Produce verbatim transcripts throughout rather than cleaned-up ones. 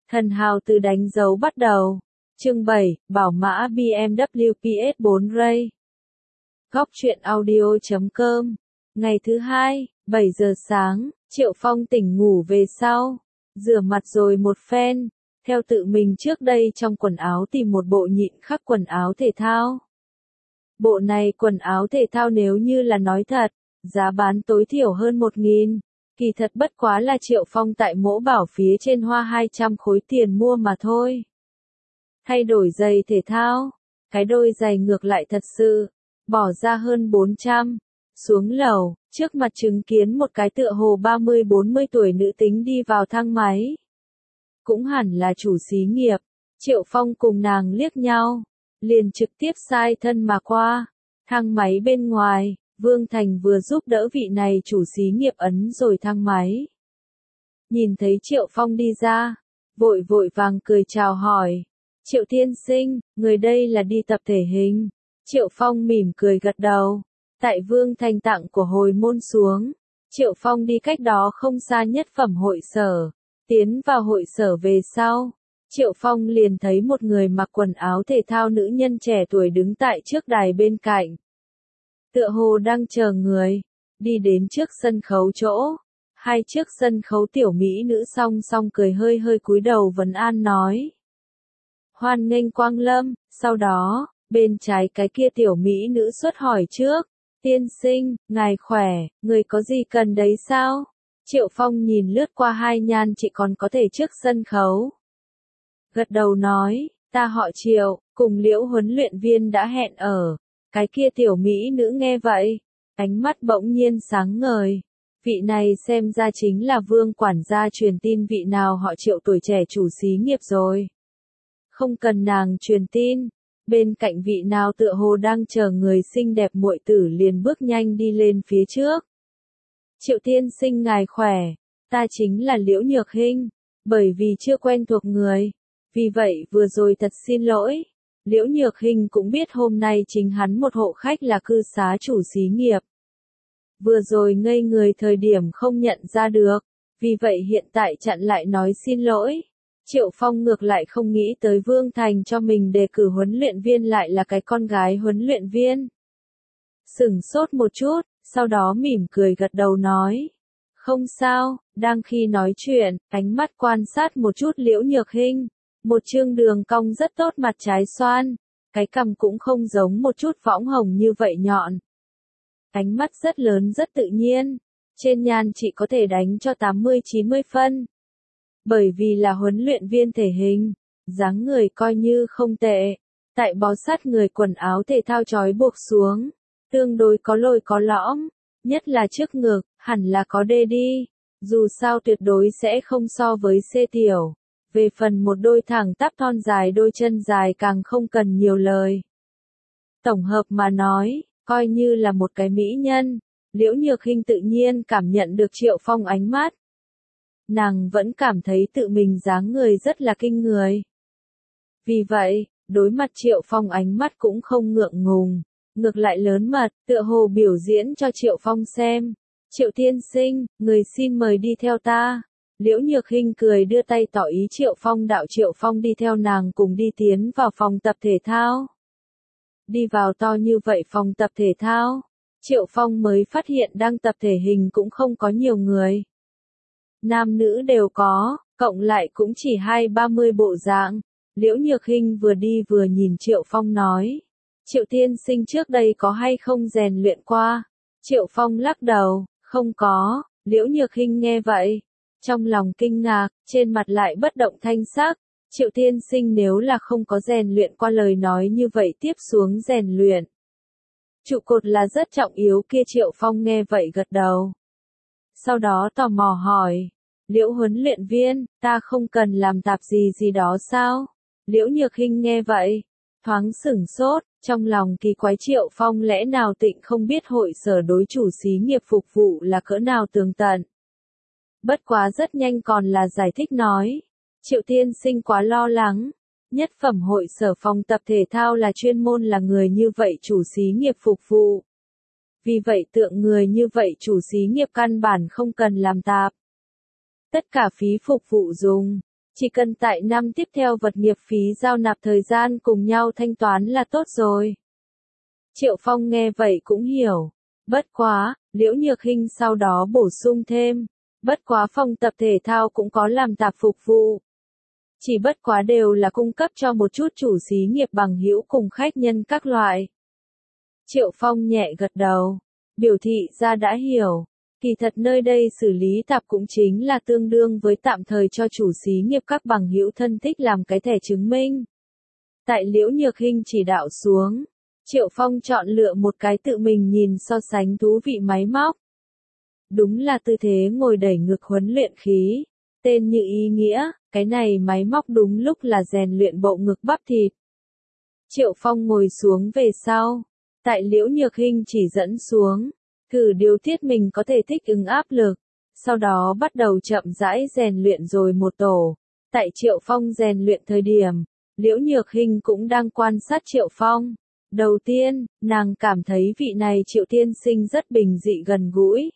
Thần hào từ đánh dấu bắt đầu. Chương bảy, bảo mã bê em vê pê ét bốn Ray. Góc truyện audio chấm com. Ngày thứ hai, bảy giờ sáng, Triệu Phong tỉnh ngủ về sau. Rửa mặt rồi một phen. Theo tự mình trước đây trong quần áo tìm một bộ nhịn khắc quần áo thể thao. Bộ này quần áo thể thao nếu như là nói thật, giá bán tối thiểu hơn một nghìn. Kỳ thật bất quá là Triệu Phong tại mỗ bảo phía trên hoa hai trăm khối tiền mua mà thôi. Thay đổi giày thể thao, cái đôi giày ngược lại thật sự, bỏ ra hơn bốn trăm. Xuống lầu, trước mặt chứng kiến một cái tựa hồ ba mươi bốn mươi tuổi nữ tính đi vào thang máy. Cũng hẳn là chủ xí nghiệp, Triệu Phong cùng nàng liếc nhau, liền trực tiếp sai thân mà qua. Thang máy bên ngoài, Vương Thành vừa giúp đỡ vị này chủ xí nghiệp ấn rồi thang máy. Nhìn thấy Triệu Phong đi ra, vội vội vàng cười chào hỏi. Triệu tiên sinh, người đây là đi tập thể hình. Triệu Phong mỉm cười gật đầu. Tại Vương Thành tặng của hồi môn xuống, Triệu Phong đi cách đó không xa nhất phẩm hội sở. Tiến vào hội sở về sau, Triệu Phong liền thấy một người mặc quần áo thể thao nữ nhân trẻ tuổi đứng tại trước đài bên cạnh. Tựa hồ đang chờ người, đi đến trước sân khấu chỗ. Hai trước sân khấu tiểu mỹ nữ song song cười hơi hơi cúi đầu vấn an nói. Hoan nghênh Quang Lâm, sau đó, bên trái cái kia tiểu mỹ nữ xuất hỏi trước. Tiên sinh, ngài khỏe, người có gì cần đấy sao? Triệu Phong nhìn lướt qua hai nhan chị còn có thể trước sân khấu. Gật đầu nói, ta họ Triệu, cùng Liễu huấn luyện viên đã hẹn ở. Cái kia tiểu mỹ nữ nghe vậy, ánh mắt bỗng nhiên sáng ngời. Vị này xem ra chính là Vương quản gia truyền tin vị nào họ Triệu tuổi trẻ chủ xí nghiệp rồi. Không cần nàng truyền tin, bên cạnh vị nào tựa hồ đang chờ người xinh đẹp muội tử liền bước nhanh đi lên phía trước. Triệu tiên sinh ngài khỏe, ta chính là Liễu Nhược Hinh, bởi vì chưa quen thuộc người, vì vậy vừa rồi thật xin lỗi. Liễu Nhược Hinh cũng biết hôm nay chính hắn một hộ khách là cư xá chủ xí nghiệp. Vừa rồi ngây người thời điểm không nhận ra được, vì vậy hiện tại chặn lại nói xin lỗi. Triệu Phong ngược lại không nghĩ tới Vương Thành cho mình đề cử huấn luyện viên lại là cái con gái huấn luyện viên. Sửng sốt một chút, sau đó mỉm cười gật đầu nói. Không sao, đang khi nói chuyện, ánh mắt quan sát một chút Liễu Nhược Hinh. Một trương đường cong rất tốt mặt trái xoan, cái cằm cũng không giống một chút võng hồng như vậy nhọn. Ánh mắt rất lớn rất tự nhiên, trên nhan chị có thể đánh cho tám mươi chín mươi phân. Bởi vì là huấn luyện viên thể hình, dáng người coi như không tệ, tại bó sát người quần áo thể thao trói buộc xuống, tương đối có lồi có lõm, nhất là trước ngực, hẳn là có đê đi, dù sao tuyệt đối sẽ không so với C tiểu. Về phần một đôi thẳng tắp thon dài đôi chân dài càng không cần nhiều lời. Tổng hợp mà nói, coi như là một cái mỹ nhân, Liễu Nhược Hinh tự nhiên cảm nhận được Triệu Phong ánh mắt. Nàng vẫn cảm thấy tự mình dáng người rất là kinh người. Vì vậy, đối mặt Triệu Phong ánh mắt cũng không ngượng ngùng, ngược lại lớn mật, tựa hồ biểu diễn cho Triệu Phong xem. Triệu tiên sinh, người xin mời đi theo ta. Liễu Nhược Hinh cười đưa tay tỏ ý Triệu Phong đạo Triệu Phong đi theo nàng cùng đi tiến vào phòng tập thể thao. Đi vào to như vậy phòng tập thể thao, Triệu Phong mới phát hiện đang tập thể hình cũng không có nhiều người. Nam nữ đều có, cộng lại cũng chỉ hai ba mươi bộ dạng. Liễu Nhược Hinh vừa đi vừa nhìn Triệu Phong nói. Triệu tiên sinh trước đây có hay không rèn luyện qua? Triệu Phong lắc đầu, không có. Liễu Nhược Hinh nghe vậy, trong lòng kinh ngạc, trên mặt lại bất động thanh sắc. Triệu tiên sinh nếu là không có rèn luyện qua lời nói như vậy tiếp xuống rèn luyện. Trụ cột là rất trọng yếu kia. Triệu Phong nghe vậy gật đầu. Sau đó tò mò hỏi, Liễu huấn luyện viên, ta không cần làm tạp gì gì đó sao? Liễu Nhược Hinh nghe vậy, thoáng sửng sốt, trong lòng kỳ quái Triệu Phong lẽ nào tịnh không biết hội sở đối chủ xí nghiệp phục vụ là cỡ nào tường tận. Bất quá rất nhanh còn là giải thích nói, Triệu tiên sinh quá lo lắng, nhất phẩm hội sở phòng tập thể thao là chuyên môn là người như vậy chủ xí nghiệp phục vụ. Vì vậy tượng người như vậy chủ xí nghiệp căn bản không cần làm tạp. Tất cả phí phục vụ dùng, Chỉ cần tại năm tiếp theo vật nghiệp phí giao nạp thời gian cùng nhau thanh toán là tốt rồi. Triệu Phong nghe vậy cũng hiểu. Bất quá, Liễu Nhược Hinh sau đó bổ sung thêm. Bất quá phòng tập thể thao cũng có làm tạp phục vụ. Chỉ bất quá đều là cung cấp cho một chút chủ xí nghiệp bằng hữu cùng khách nhân các loại. Triệu Phong nhẹ gật đầu. Biểu thị ra đã hiểu. Kỳ thật nơi đây xử lý tạp cũng chính là tương đương với tạm thời cho chủ xí nghiệp các bằng hữu thân thích làm cái thẻ chứng minh. Tại Liễu Nhược Hinh chỉ đạo xuống, Triệu Phong chọn lựa một cái tự mình nhìn so sánh thú vị máy móc. Đúng là tư thế ngồi đẩy ngực huấn luyện khí. Tên như ý nghĩa, cái này máy móc đúng lúc là rèn luyện bộ ngực bắp thịt. Triệu Phong ngồi xuống về sau. Tại Liễu Nhược Hinh chỉ dẫn xuống. Thử điều tiết mình có thể thích ứng áp lực. Sau đó bắt đầu chậm rãi rèn luyện rồi một tổ. Tại Triệu Phong rèn luyện thời điểm, Liễu Nhược Hinh cũng đang quan sát Triệu Phong. Đầu tiên, nàng cảm thấy vị này Triệu tiên sinh rất bình dị gần gũi.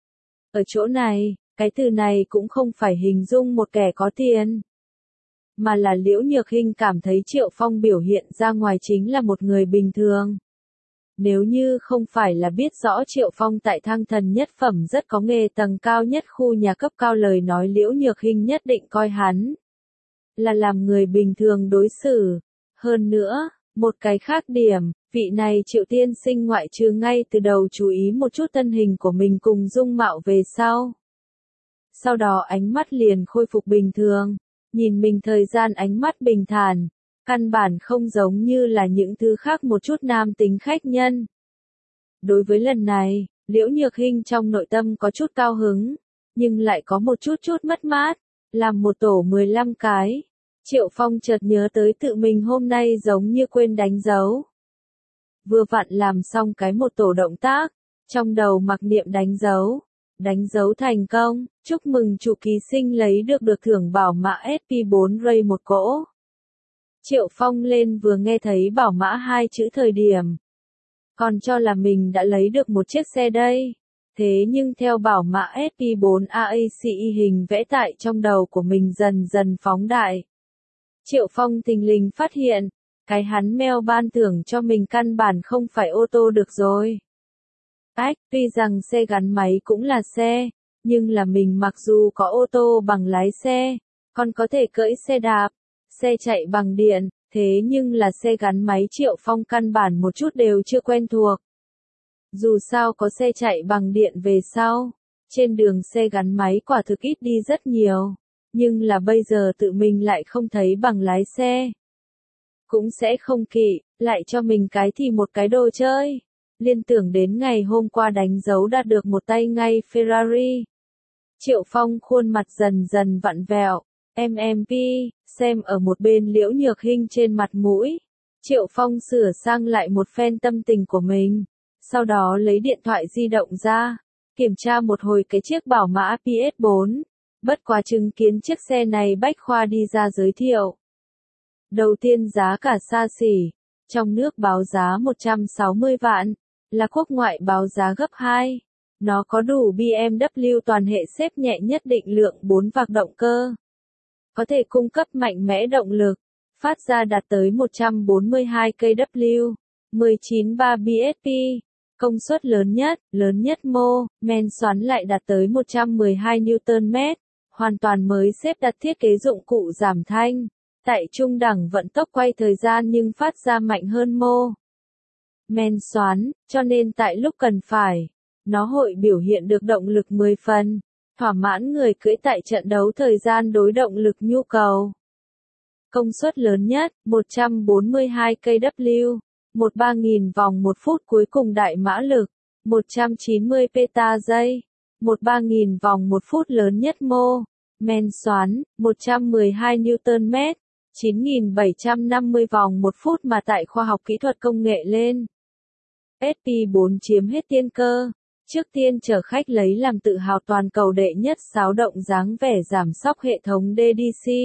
Ở chỗ này, cái từ này cũng không phải hình dung một kẻ có tiền. Mà là Liễu Nhược Hinh cảm thấy Triệu Phong biểu hiện ra ngoài chính là một người bình thường. Nếu như không phải là biết rõ Triệu Phong tại Thang Thần nhất phẩm rất có nghề tầng cao nhất khu nhà cấp cao lời nói Liễu Nhược Hinh nhất định coi hắn là làm người bình thường đối xử. Hơn nữa, một cái khác điểm, vị này Triệu tiên sinh ngoại trừ ngay từ đầu chú ý một chút thân hình của mình cùng dung mạo về sau. Sau đó ánh mắt liền khôi phục bình thường, nhìn mình thời gian ánh mắt bình thản. Căn bản không giống như là những thứ khác một chút nam tính khách nhân. Đối với lần này, Liễu Nhược Hinh trong nội tâm có chút cao hứng, nhưng lại có một chút chút mất mát, làm một tổ mười lăm cái. Triệu Phong chợt nhớ tới tự mình hôm nay giống như quên đánh dấu. Vừa vặn làm xong cái một tổ động tác, trong đầu mặc niệm đánh dấu. Đánh dấu thành công, chúc mừng chủ ký sinh lấy được được thưởng bảo mã ét pê bốn Ray một cỗ. Triệu Phong lên vừa nghe thấy bảo mã hai chữ thời điểm. Còn cho là mình đã lấy được một chiếc xe đây. Thế nhưng theo bảo mã ét pê bốn a a xê hình vẽ tại trong đầu của mình dần dần phóng đại. Triệu Phong thình lình phát hiện, cái hắn mail ban thưởng cho mình căn bản không phải ô tô được rồi. Ách, tuy rằng xe gắn máy cũng là xe, nhưng là mình mặc dù có ô tô bằng lái xe, còn có thể cưỡi xe đạp. Xe chạy bằng điện, thế nhưng là xe gắn máy Triệu Phong căn bản một chút đều chưa quen thuộc. Dù sao có xe chạy bằng điện về sau, trên đường xe gắn máy quả thực ít đi rất nhiều, nhưng là bây giờ tự mình lại không thấy bằng lái xe. Cũng sẽ không kỵ, lại cho mình cái thì một cái đồ chơi. Liên tưởng đến ngày hôm qua đánh dấu đạt được một tay ngay Ferrari. Triệu Phong khuôn mặt dần dần vặn vẹo. em em pê, xem ở một bên Liễu Nhược Hinh trên mặt mũi. Triệu Phong sửa sang lại một phen tâm tình của mình. Sau đó lấy điện thoại di động ra. Kiểm tra một hồi cái chiếc bảo mã pê ét bốn. Bất quá chứng kiến chiếc xe này Bách Khoa đi ra giới thiệu. Đầu tiên giá cả xa xỉ. Trong nước báo giá một trăm sáu mươi vạn. Là quốc ngoại báo giá gấp hai. Nó có đủ bê em vê toàn hệ xếp nhẹ nhất định lượng bốn vạc động cơ. Có thể cung cấp mạnh mẽ động lực, phát ra đạt tới một trăm bốn mươi hai ki lô oát, mười chín phẩy ba bê ét pê, công suất lớn nhất, lớn nhất mô, men xoắn lại đạt tới một trăm mười hai Newton mét, hoàn toàn mới xếp đặt thiết kế dụng cụ giảm thanh, tại trung đẳng vận tốc quay thời gian nhưng phát ra mạnh hơn mô. Men xoắn, cho nên tại lúc cần phải, nó hội biểu hiện được động lực mười phần. Thỏa mãn người cưỡi tại trận đấu thời gian đối động lực nhu cầu. Công suất lớn nhất, một trăm bốn mươi hai ki lô oát, mười ba nghìn vòng một phút cuối cùng đại mã lực, một trăm chín mươi peta giây, mười ba nghìn vòng một phút lớn nhất mô, men xoắn, một trăm mười hai Newton mét, chín nghìn bảy trăm năm mươi vòng một phút mà tại khoa học kỹ thuật công nghệ lên. ét pê bốn chiếm hết tiên cơ. Trước tiên chở khách lấy làm tự hào toàn cầu đệ nhất xáo động dáng vẻ giảm xóc hệ thống đê đê xê.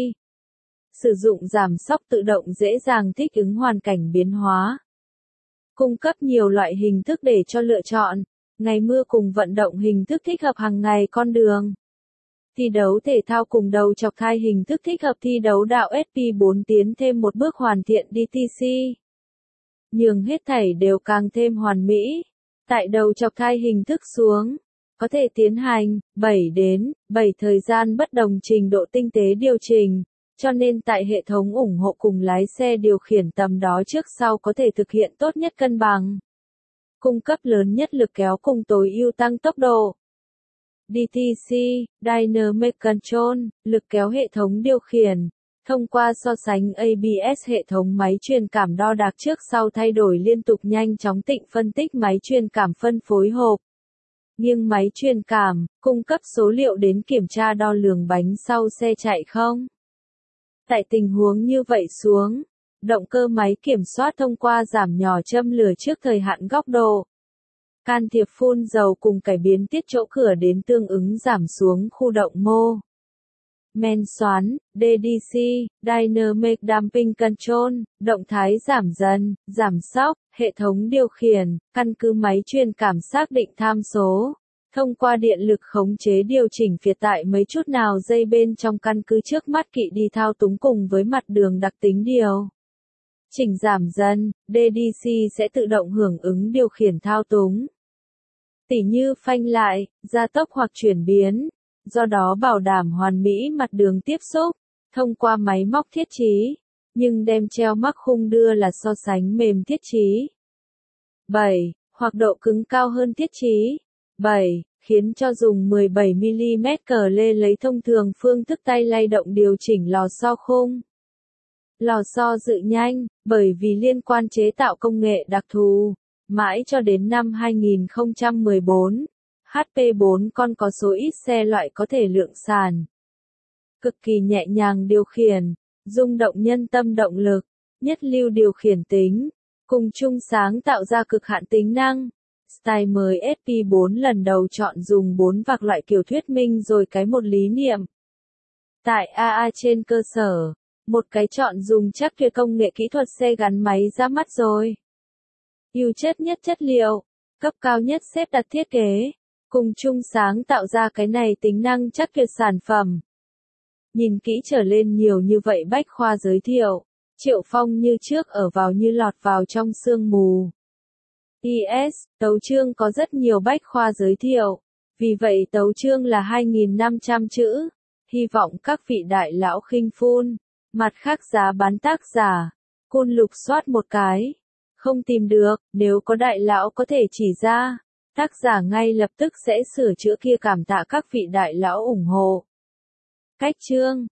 Sử dụng giảm xóc tự động dễ dàng thích ứng hoàn cảnh biến hóa. Cung cấp nhiều loại hình thức để cho lựa chọn. Ngày mưa cùng vận động hình thức thích hợp hàng ngày con đường. Thi đấu thể thao cùng đầu chọc thai hình thức thích hợp thi đấu đạo ét pê bốn tiến thêm một bước hoàn thiện đê tê xê. Nhường hết thảy đều càng thêm hoàn mỹ. Tại đầu chọc thai hình thức xuống, có thể tiến hành bảy đến bảy thời gian bất đồng trình độ tinh tế điều chỉnh, cho nên tại hệ thống ủng hộ cùng lái xe điều khiển tầm đó trước sau có thể thực hiện tốt nhất cân bằng. Cung cấp lớn nhất lực kéo cùng tối ưu tăng tốc độ. đê tê xê, Dynamic Control, lực kéo hệ thống điều khiển. Thông qua so sánh a bê ét hệ thống máy truyền cảm đo đạc trước sau thay đổi liên tục nhanh chóng tịnh phân tích máy truyền cảm phân phối hộp. Nghiêng máy truyền cảm, cung cấp số liệu đến kiểm tra đo lường bánh sau xe chạy không. Tại tình huống như vậy xuống, động cơ máy kiểm soát thông qua giảm nhỏ châm lửa trước thời hạn góc độ. Can thiệp phun dầu cùng cải biến tiết chỗ cửa đến tương ứng giảm xuống khu động mô. Men xoắn, đê đê xê, Dynamic Damping Control, động thái giảm dần, giảm sóc, hệ thống điều khiển, căn cứ máy truyền cảm xác định tham số. Thông qua điện lực khống chế điều chỉnh phiệt tại mấy chút nào dây bên trong căn cứ trước mắt kỵ đi thao túng cùng với mặt đường đặc tính điều. Chỉnh giảm dần, đê đê xê sẽ tự động hưởng ứng điều khiển thao túng. Tỉ như phanh lại, gia tốc hoặc chuyển biến. Do đó bảo đảm hoàn mỹ mặt đường tiếp xúc, thông qua máy móc thiết trí, nhưng đem treo mắc khung đưa là so sánh mềm thiết trí. bảy. Hoặc độ cứng cao hơn thiết trí. bảy. Khiến cho dùng mười bảy mi li mét cờ lê lấy thông thường phương thức tay lay động điều chỉnh lò xo khung. Lò xo dự nhanh, bởi vì liên quan chế tạo công nghệ đặc thù, mãi cho đến năm hai nghìn không trăm mười bốn. hát pê bốn con có số ít xe loại có thể lượng sàn. Cực kỳ nhẹ nhàng điều khiển, rung động nhân tâm động lực, nhất lưu điều khiển tính, cùng chung sáng tạo ra cực hạn tính năng. Style mới ét pê bốn lần đầu chọn dùng bốn vạc loại kiểu thuyết minh rồi cái một lý niệm. Tại a a trên cơ sở, một cái chọn dùng chắc tuyệt công nghệ kỹ thuật xe gắn máy ra mắt rồi. Ưu chất nhất chất liệu, cấp cao nhất xếp đặt thiết kế. Cùng chung sáng tạo ra cái này tính năng chắc tuyệt sản phẩm. Nhìn kỹ trở lên nhiều như vậy bách khoa giới thiệu, Triệu Phong như trước ở vào như lọt vào trong sương mù. i ét, tấu chương có rất nhiều bách khoa giới thiệu, vì vậy tấu chương là hai nghìn năm trăm chữ, hy vọng các vị đại lão khinh phun, mặt khác giá bán tác giả, côn lục soát một cái, không tìm được, nếu có đại lão có thể chỉ ra. Tác giả ngay lập tức sẽ sửa chữa kia cảm tạ các vị đại lão ủng hộ. Cách chương